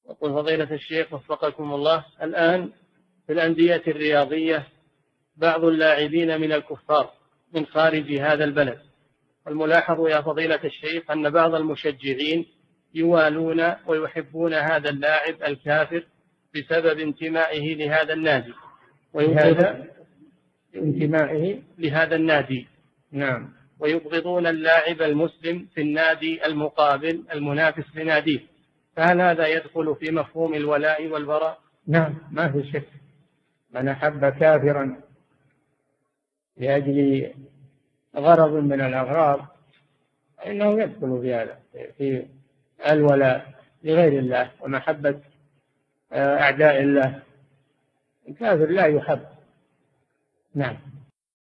يقول فضيلة الشيخ وفقكم الله، الآن في الأندية الرياضية بعض اللاعبين من الكفار من خارج هذا البلد، والملاحظ يا فضيلة الشيخ أن بعض المشجعين يوالون ويحبون هذا اللاعب الكافر بسبب انتمائه لهذا النادي، انتمائه لهذا النادي. نعم. ويبغضون اللاعب المسلم في النادي المقابل المنافس لناديه، فهل هذا يدخل في مفهوم الولاء والبراء؟ نعم، ما في شك. من أحب كافرا لأجل غرض من الأغراض إنه يدخل في هذا، في الولاء لغير الله ومحبة أعداء الله. الكافر لا يحب. نعم.